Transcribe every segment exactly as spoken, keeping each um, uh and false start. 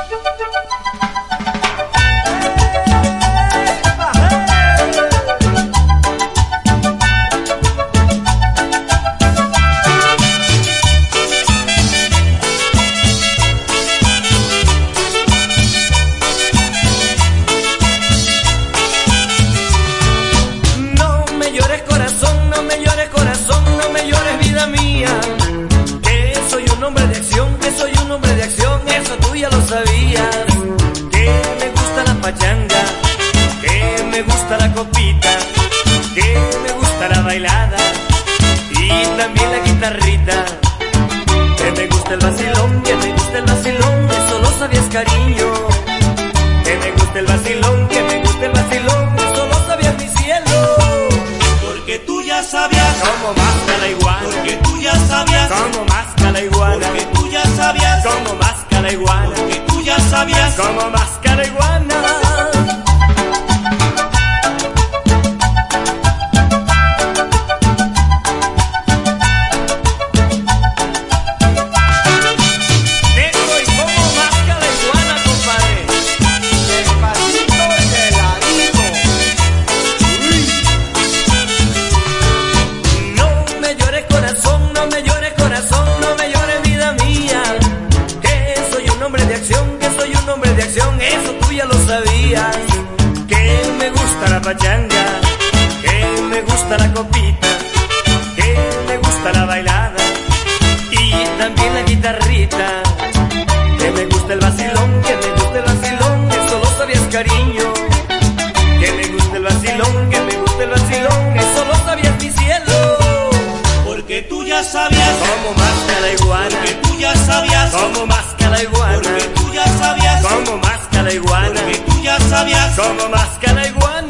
Sabías que me gusta la pachanga, que me gusta la copita, que me gusta la bailada y también la guitarrita, que me gusta el vacilón, que me gusta el vacilón, eso lo sabías, cariño, que me gusta el vacilón, que me gusta el vacilón, eso lo sabías, mi cielo, porque tú ya sabías como masca la iguana, porque tú ya sabías como masca la iguana, porque tú ya sabías como masca la iguana, porque tú ya sabías como masca la iguana. Eso tú ya lo sabías, que me gusta la pachanga, que me gusta la copita, que me gusta la bailada y también la guitarrita, que me gusta el vacilón, que me gusta el vacilón, eso lo sabías, cariño, que me gusta el vacilón, que me gusta el vacilón, eso lo sabías, mi cielo, porque tú ya sabías como masca la iguana, porque tú ya sabías como masca la iguana, porque tú ya sabías como masca la iguana, porque tú ya sabías como masca la iguana.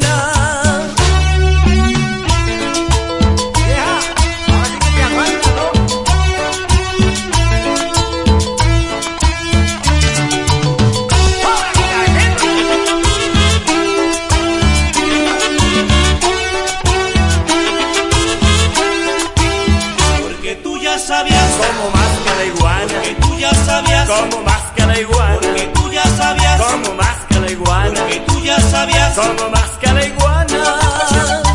porque tú ya sabías como masca la iguana, porque tú ya sabías como masca la iguana, porque tú ya sabías como masca la iguana, porque tú ya sabías como masca la iguana.